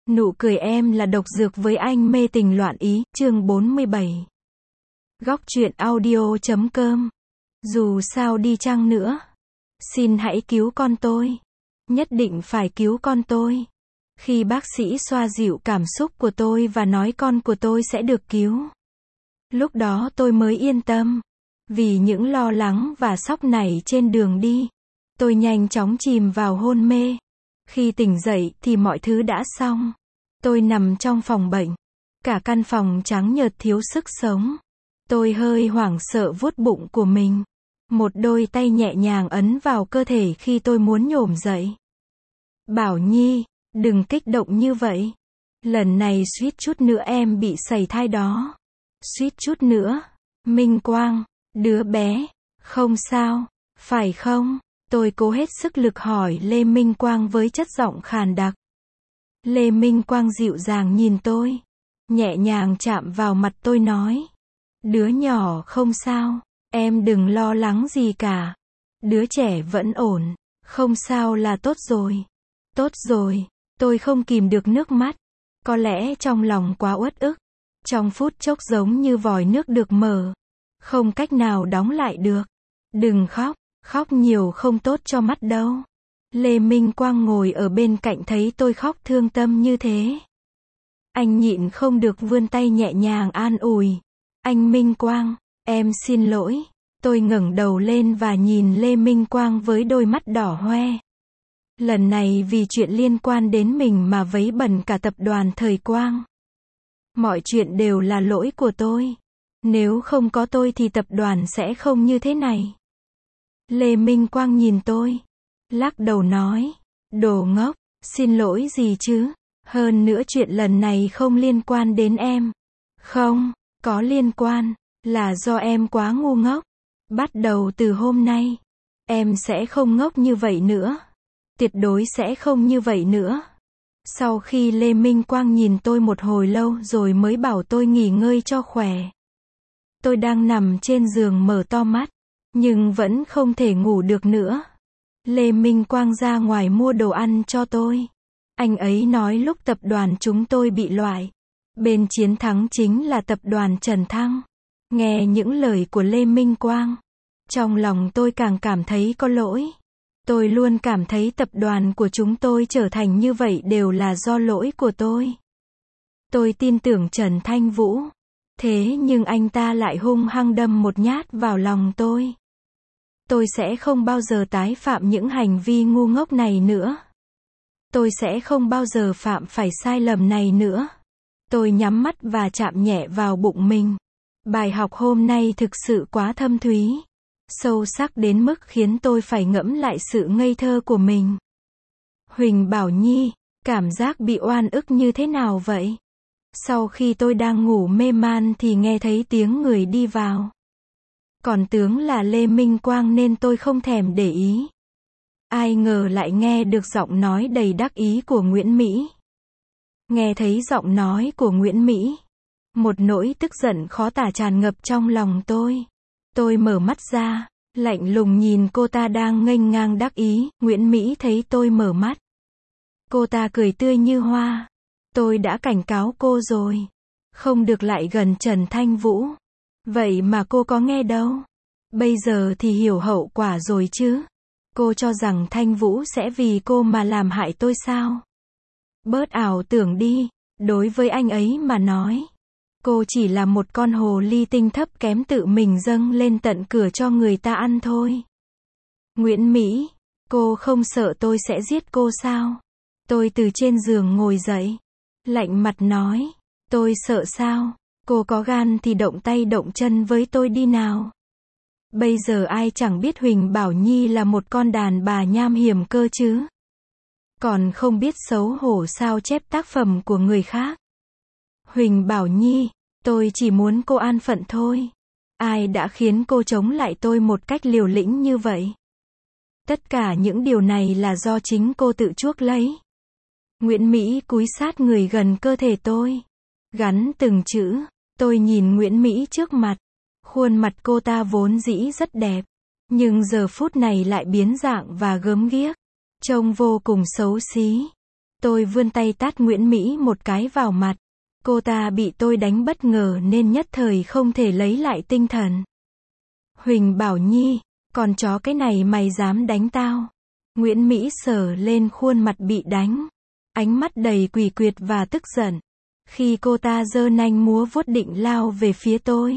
Nụ cười em là độc dược với anh mê tình loạn ý, chương 47. Góc truyện audio.com. Dù sao đi chăng nữa, xin hãy cứu con tôi. Nhất định phải cứu con tôi. Khi bác sĩ xoa dịu cảm xúc của tôi và nói con của tôi sẽ được cứu, lúc đó tôi mới yên tâm. Vì những lo lắng và sóc nảy trên đường đi, tôi nhanh chóng chìm vào hôn mê. Khi tỉnh dậy thì mọi thứ đã xong. Tôi nằm trong phòng bệnh. Cả căn phòng trắng nhợt thiếu sức sống. Tôi hơi hoảng sợ vuốt bụng của mình. Một đôi tay nhẹ nhàng ấn vào cơ thể khi tôi muốn nhổm dậy. Bảo Nhi, đừng kích động như vậy. Lần này suýt chút nữa em bị sẩy thai đó. Suýt chút nữa. Minh Quang, đứa bé, không sao, phải không? Tôi cố hết sức lực hỏi Lê Minh Quang với chất giọng khàn đặc. Lê Minh Quang dịu dàng nhìn tôi, nhẹ nhàng chạm vào mặt tôi nói. Đứa nhỏ không sao, em đừng lo lắng gì cả. Đứa trẻ vẫn ổn, không sao là tốt rồi. Tốt rồi, tôi không kìm được nước mắt. Có lẽ trong lòng quá uất ức. Trong phút chốc giống như vòi nước được mở. Không cách nào đóng lại được. Đừng khóc, khóc nhiều không tốt cho mắt đâu. Lê Minh Quang ngồi ở bên cạnh thấy tôi khóc thương tâm như thế. Anh nhịn không được vươn tay nhẹ nhàng an ủi. Anh Minh Quang, em xin lỗi. Tôi ngẩng đầu lên và nhìn Lê Minh Quang với đôi mắt đỏ hoe. Lần này vì chuyện liên quan đến mình mà vấy bẩn cả tập đoàn Thời Quang. Mọi chuyện đều là lỗi của tôi. Nếu không có tôi thì tập đoàn sẽ không như thế này. Lê Minh Quang nhìn tôi, lắc đầu nói, đồ ngốc, xin lỗi gì chứ, hơn nữa chuyện lần này không liên quan đến em. Không, có liên quan, là do em quá ngu ngốc. Bắt đầu từ hôm nay, em sẽ không ngốc như vậy nữa. Tuyệt đối sẽ không như vậy nữa. Sau khi Lê Minh Quang nhìn tôi một hồi lâu rồi mới bảo tôi nghỉ ngơi cho khỏe. Tôi đang nằm trên giường mở to mắt, nhưng vẫn không thể ngủ được nữa. Lê Minh Quang ra ngoài mua đồ ăn cho tôi. Anh ấy nói lúc tập đoàn chúng tôi bị loại, bên chiến thắng chính là tập đoàn Trần Thăng. Nghe những lời của Lê Minh Quang, trong lòng tôi càng cảm thấy có lỗi. Tôi luôn cảm thấy tập đoàn của chúng tôi trở thành như vậy đều là do lỗi của tôi. Tôi tin tưởng Trần Thanh Vũ. Thế nhưng anh ta lại hung hăng đâm một nhát vào lòng tôi. Tôi sẽ không bao giờ tái phạm những hành vi ngu ngốc này nữa. Tôi sẽ không bao giờ phạm phải sai lầm này nữa. Tôi nhắm mắt và chạm nhẹ vào bụng mình. Bài học hôm nay thực sự quá thâm thúy. Sâu sắc đến mức khiến tôi phải ngẫm lại sự ngây thơ của mình. Huỳnh Bảo Nhi, cảm giác bị oan ức như thế nào vậy? Sau khi tôi đang ngủ mê man thì nghe thấy tiếng người đi vào. Còn tưởng là Lê Minh Quang nên tôi không thèm để ý. Ai ngờ lại nghe được giọng nói đầy đắc ý của Nguyễn Mỹ. Nghe thấy giọng nói của Nguyễn Mỹ, một nỗi tức giận khó tả tràn ngập trong lòng tôi. Tôi mở mắt ra, lạnh lùng nhìn cô ta đang nghênh ngang đắc ý. Nguyễn Mỹ thấy tôi mở mắt, cô ta cười tươi như hoa. Tôi đã cảnh cáo cô rồi, không được lại gần Trần Thanh Vũ. Vậy mà cô có nghe đâu. Bây giờ thì hiểu hậu quả rồi chứ. Cô cho rằng Thanh Vũ sẽ vì cô mà làm hại tôi sao? Bớt ảo tưởng đi, đối với anh ấy mà nói, cô chỉ là một con hồ ly tinh thấp kém tự mình dâng lên tận cửa cho người ta ăn thôi. Nguyễn Mỹ, cô không sợ tôi sẽ giết cô sao? Tôi từ trên giường ngồi dậy, lạnh mặt nói, tôi sợ sao? Cô có gan thì động tay động chân với tôi đi nào. Bây giờ ai chẳng biết Huỳnh Bảo Nhi là một con đàn bà nham hiểm cơ chứ. Còn không biết xấu hổ sao chép tác phẩm của người khác. Huỳnh Bảo Nhi, tôi chỉ muốn cô an phận thôi. Ai đã khiến cô chống lại tôi một cách liều lĩnh như vậy? Tất cả những điều này là do chính cô tự chuốc lấy. Nguyễn Mỹ cúi sát người gần cơ thể tôi, gắn từng chữ. Tôi nhìn Nguyễn Mỹ trước mặt. Khuôn mặt cô ta vốn dĩ rất đẹp, nhưng giờ phút này lại biến dạng và gớm ghiếc, trông vô cùng xấu xí. Tôi vươn tay tát Nguyễn Mỹ một cái vào mặt. Cô ta bị tôi đánh bất ngờ nên nhất thời không thể lấy lại tinh thần. Huỳnh Bảo Nhi, con chó cái này mày dám đánh tao? Nguyễn Mỹ sờ lên khuôn mặt bị đánh, ánh mắt đầy quỷ quyệt và tức giận. Khi cô ta giơ nanh múa vuốt định lao về phía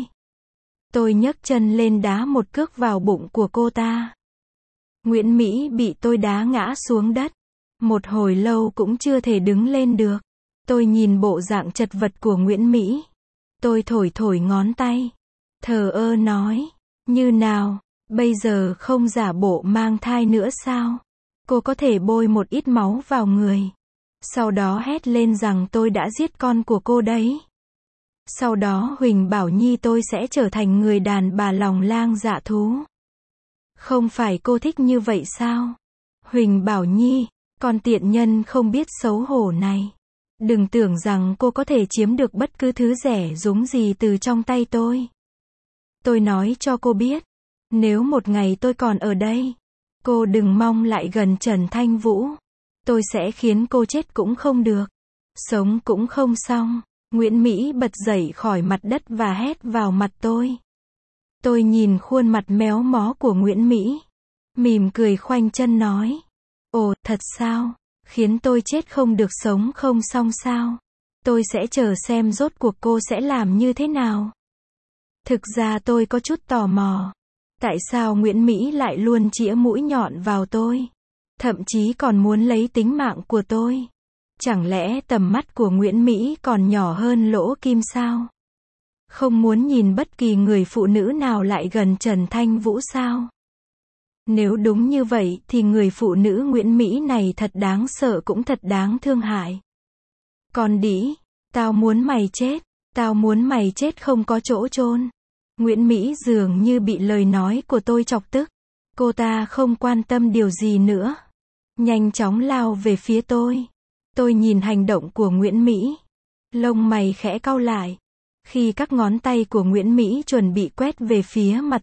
tôi nhấc chân lên đá một cước vào bụng của cô ta. Nguyễn Mỹ bị tôi đá ngã xuống đất. Một hồi lâu cũng chưa thể đứng lên được. Tôi nhìn bộ dạng chật vật của Nguyễn Mỹ. Tôi thổi thổi ngón tay. Thờ ơ nói, như nào, bây giờ không giả bộ mang thai nữa sao? Cô có thể bôi một ít máu vào người. Sau đó hét lên rằng tôi đã giết con của cô đấy. Sau đó Huỳnh Bảo Nhi tôi sẽ trở thành người đàn bà lòng lang dạ thú. Không phải cô thích như vậy sao? Huỳnh Bảo Nhi, con tiện nhân không biết xấu hổ này. Đừng tưởng rằng cô có thể chiếm được bất cứ thứ rẻ rúng gì từ trong tay tôi. Tôi nói cho cô biết, nếu một ngày tôi còn ở đây, cô đừng mong lại gần Trần Thanh Vũ. Tôi sẽ khiến cô chết cũng không được, sống cũng không xong. Nguyễn Mỹ bật dậy khỏi mặt đất và hét vào mặt tôi. Tôi nhìn khuôn mặt méo mó của Nguyễn Mỹ, mỉm cười khoanh chân nói. Ồ, thật sao? Khiến tôi chết không được sống không xong sao? Tôi sẽ chờ xem rốt cuộc cô sẽ làm như thế nào. Thực ra tôi có chút tò mò. Tại sao Nguyễn Mỹ lại luôn chĩa mũi nhọn vào tôi? Thậm chí còn muốn lấy tính mạng của tôi. Chẳng lẽ tầm mắt của Nguyễn Mỹ còn nhỏ hơn lỗ kim sao? Không muốn nhìn bất kỳ người phụ nữ nào lại gần Trần Thanh Vũ sao? Nếu đúng như vậy thì người phụ nữ Nguyễn Mỹ này thật đáng sợ cũng thật đáng thương hại. Con đĩ, tao muốn mày chết, tao muốn mày chết không có chỗ chôn. Nguyễn Mỹ dường như bị lời nói của tôi chọc tức. Cô ta không quan tâm điều gì nữa. Nhanh chóng lao về phía tôi. Tôi nhìn hành động của Nguyễn Mỹ. Lông mày khẽ cau lại. Khi các ngón tay của Nguyễn Mỹ chuẩn bị quét về phía mặt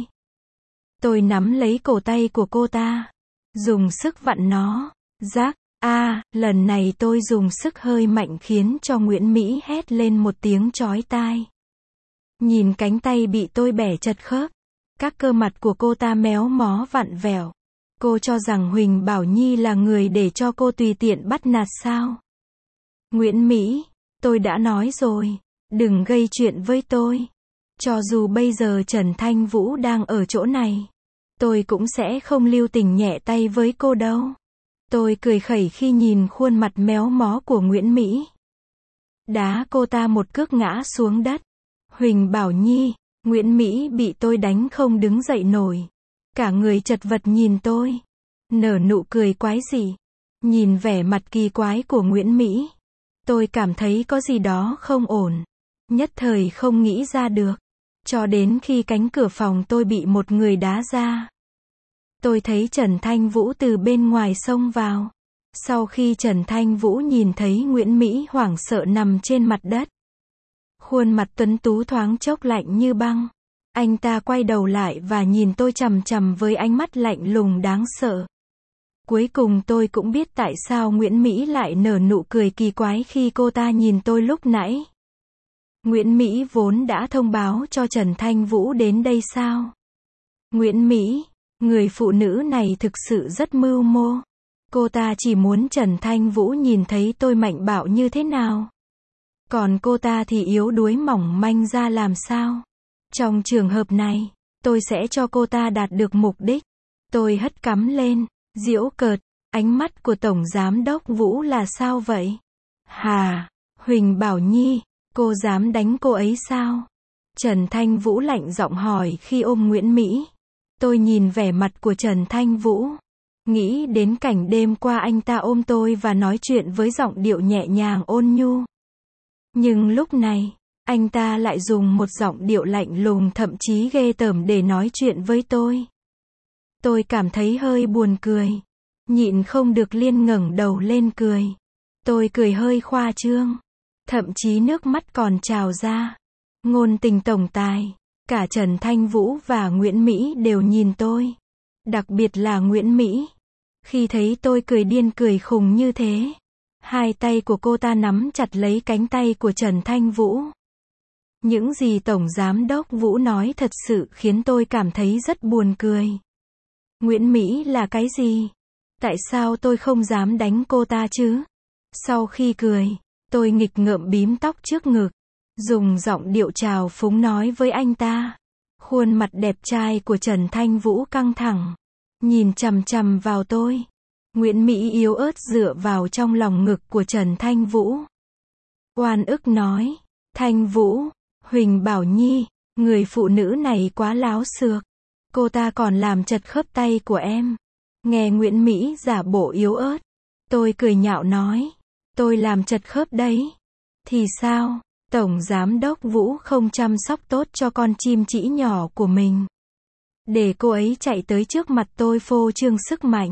tôi nắm lấy cổ tay của cô ta. Dùng sức vặn nó. Rắc, lần này tôi dùng sức hơi mạnh khiến cho Nguyễn Mỹ hét lên một tiếng chói tai. Nhìn cánh tay bị tôi bẻ chật khớp. Các cơ mặt của cô ta méo mó vặn vẹo. Cô cho rằng Huỳnh Bảo Nhi là người để cho cô tùy tiện bắt nạt sao? Nguyễn Mỹ, tôi đã nói rồi, đừng gây chuyện với tôi. Cho dù bây giờ Trần Thanh Vũ đang ở chỗ này, tôi cũng sẽ không lưu tình nhẹ tay với cô đâu. Tôi cười khẩy khi nhìn khuôn mặt méo mó của Nguyễn Mỹ. Đá cô ta một cước ngã xuống đất. Huỳnh Bảo Nhi, Nguyễn Mỹ bị tôi đánh không đứng dậy nổi. Cả người chật vật nhìn tôi. Nở nụ cười quái dị. Nhìn vẻ mặt kỳ quái của Nguyễn Mỹ. Tôi cảm thấy có gì đó không ổn. Nhất thời không nghĩ ra được. Cho đến khi cánh cửa phòng tôi bị một người đá ra. Tôi thấy Trần Thanh Vũ từ bên ngoài xông vào. Sau khi Trần Thanh Vũ nhìn thấy Nguyễn Mỹ hoảng sợ nằm trên mặt đất. Khuôn mặt tuấn tú thoáng chốc lạnh như băng. Anh ta quay đầu lại và nhìn tôi chằm chằm với ánh mắt lạnh lùng đáng sợ. Cuối cùng tôi cũng biết tại sao Nguyễn Mỹ lại nở nụ cười kỳ quái khi cô ta nhìn tôi lúc nãy. Nguyễn Mỹ vốn đã thông báo cho Trần Thanh Vũ đến đây sao? Nguyễn Mỹ, người phụ nữ này thực sự rất mưu mô. Cô ta chỉ muốn Trần Thanh Vũ nhìn thấy tôi mạnh bạo như thế nào. Còn cô ta thì yếu đuối mỏng manh ra làm sao? Trong trường hợp này, tôi sẽ cho cô ta đạt được mục đích. Tôi hất cắm lên, giễu cợt, ánh mắt của Tổng Giám đốc Vũ là sao vậy? Hà, Huỳnh Bảo Nhi, cô dám đánh cô ấy sao? Trần Thanh Vũ lạnh giọng hỏi khi ôm Nguyễn Mỹ. Tôi nhìn vẻ mặt của Trần Thanh Vũ. Nghĩ đến cảnh đêm qua anh ta ôm tôi và nói chuyện với giọng điệu nhẹ nhàng ôn nhu. Nhưng lúc này, anh ta lại dùng một giọng điệu lạnh lùng thậm chí ghê tởm để nói chuyện với tôi. Tôi cảm thấy hơi buồn cười. Nhịn không được liên ngẩng đầu lên cười. Tôi cười hơi khoa trương. Thậm chí nước mắt còn trào ra. Ngôn tình tổng tài. Cả Trần Thanh Vũ và Nguyễn Mỹ đều nhìn tôi. Đặc biệt là Nguyễn Mỹ. Khi thấy tôi cười điên cười khùng như thế, Hai tay của cô ta nắm chặt lấy cánh tay của Trần Thanh Vũ. Những gì Tổng Giám đốc Vũ nói thật sự khiến tôi cảm thấy rất buồn cười. Nguyễn Mỹ là cái gì? Tại sao tôi không dám đánh cô ta chứ? Sau khi cười, tôi nghịch ngợm bím tóc trước ngực, dùng giọng điệu trào phúng nói với anh ta. Khuôn mặt đẹp trai của Trần Thanh Vũ căng thẳng, nhìn chằm chằm vào tôi. Nguyễn Mỹ yếu ớt dựa vào trong lòng ngực của Trần Thanh Vũ. Oan ức nói, Thanh Vũ, Huỳnh Bảo Nhi, người phụ nữ này quá láo xược. Cô ta còn làm chật khớp tay của em. Nghe Nguyễn Mỹ giả bộ yếu ớt, tôi cười nhạo nói, tôi làm chật khớp đấy. Thì sao, Tổng Giám đốc Vũ không chăm sóc tốt cho con chim chỉ nhỏ của mình, để cô ấy chạy tới trước mặt tôi phô trương sức mạnh.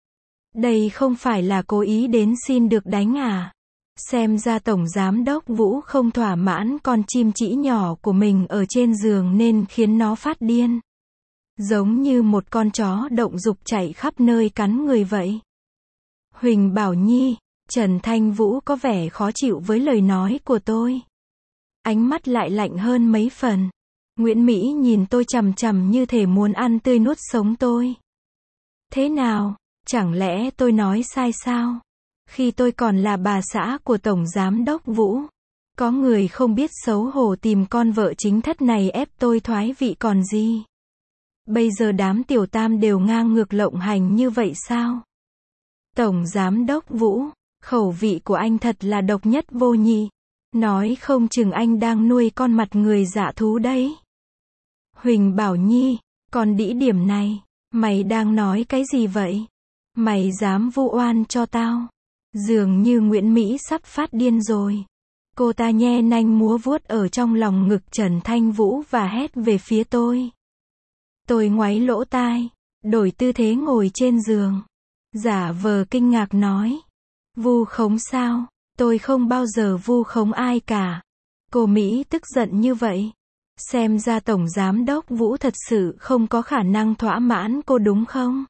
Đây không phải là cố ý đến xin được đánh à? Xem ra Tổng Giám đốc Vũ không thỏa mãn con chim chỉ nhỏ của mình ở trên giường nên khiến nó phát điên. Giống như một con chó động dục chạy khắp nơi cắn người vậy. Huỳnh Bảo Nhi, Trần Thanh Vũ có vẻ khó chịu với lời nói của tôi. Ánh mắt lại lạnh hơn mấy phần. Nguyễn Mỹ nhìn tôi chằm chằm như thể muốn ăn tươi nuốt sống tôi. Thế nào, chẳng lẽ tôi nói sai sao? Khi tôi còn là bà xã của Tổng Giám đốc Vũ, có người không biết xấu hổ tìm con vợ chính thất này ép tôi thoái vị còn gì. Bây giờ đám tiểu tam đều ngang ngược lộng hành như vậy sao? Tổng Giám đốc Vũ, khẩu vị của anh thật là độc nhất vô nhị. Nói không chừng anh đang nuôi con mặt người dạ thú đấy. Huỳnh Bảo Nhi, còn đĩ điểm này, mày đang nói cái gì vậy? Mày dám vu oan cho tao? Dường như Nguyễn Mỹ sắp phát điên rồi. Cô ta nhe nanh múa vuốt ở trong lòng ngực Trần Thanh Vũ và hét về phía tôi. Tôi ngoáy lỗ tai, đổi tư thế ngồi trên giường, giả vờ kinh ngạc nói. Vu khống sao? Tôi không bao giờ vu khống ai cả. Cô Mỹ tức giận như vậy. Xem ra Tổng Giám đốc Vũ thật sự không có khả năng thỏa mãn cô đúng không?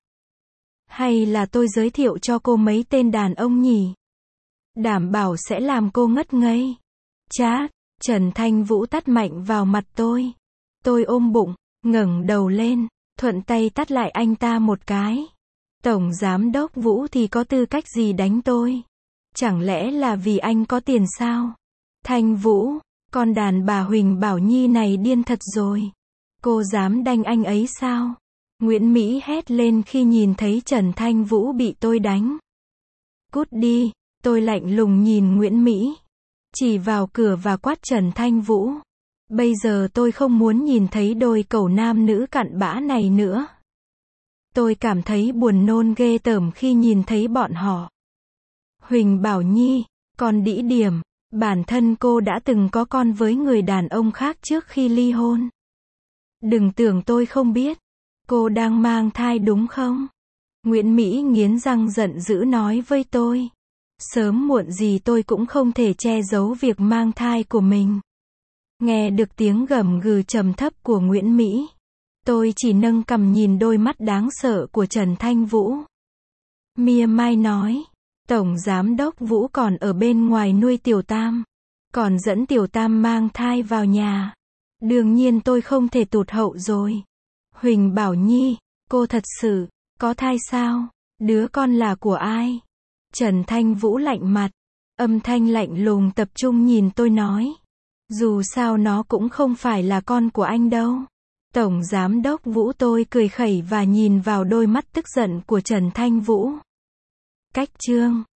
Hay là tôi giới thiệu cho cô mấy tên đàn ông nhỉ? Đảm bảo sẽ làm cô ngất ngây. Chát, Trần Thanh Vũ tát mạnh vào mặt tôi. Tôi ôm bụng, ngẩng đầu lên, thuận tay tát lại anh ta một cái. Tổng Giám đốc Vũ thì có tư cách gì đánh tôi? Chẳng lẽ là vì anh có tiền sao? Thanh Vũ, con đàn bà Huỳnh Bảo Nhi này điên thật rồi. Cô dám đánh anh ấy sao? Nguyễn Mỹ hét lên khi nhìn thấy Trần Thanh Vũ bị tôi đánh. Cút đi, tôi lạnh lùng nhìn Nguyễn Mỹ, chỉ vào cửa và quát Trần Thanh Vũ. Bây giờ tôi không muốn nhìn thấy đôi cẩu nam nữ cặn bã này nữa. Tôi cảm thấy buồn nôn ghê tởm khi nhìn thấy bọn họ. Huỳnh Bảo Nhi, con đĩ điểm, bản thân cô đã từng có con với người đàn ông khác trước khi ly hôn. Đừng tưởng tôi không biết. Cô đang mang thai đúng không? Nguyễn Mỹ nghiến răng giận dữ nói với tôi. Sớm muộn gì tôi cũng không thể che giấu việc mang thai của mình. Nghe được tiếng gầm gừ trầm thấp của Nguyễn Mỹ, tôi chỉ nâng cằm nhìn đôi mắt đáng sợ của Trần Thanh Vũ. Mia Mai nói, Tổng Giám đốc Vũ còn ở bên ngoài nuôi tiểu tam, còn dẫn tiểu tam mang thai vào nhà. Đương nhiên tôi không thể tụt hậu rồi. Huỳnh Bảo Nhi, cô thật sự có thai sao? Đứa con là của ai? Trần Thanh Vũ lạnh mặt, âm thanh lạnh lùng tập trung nhìn tôi nói. Dù sao nó cũng không phải là con của anh đâu. Tổng Giám đốc Vũ, tôi cười khẩy và nhìn vào đôi mắt tức giận của Trần Thanh Vũ. Cách chương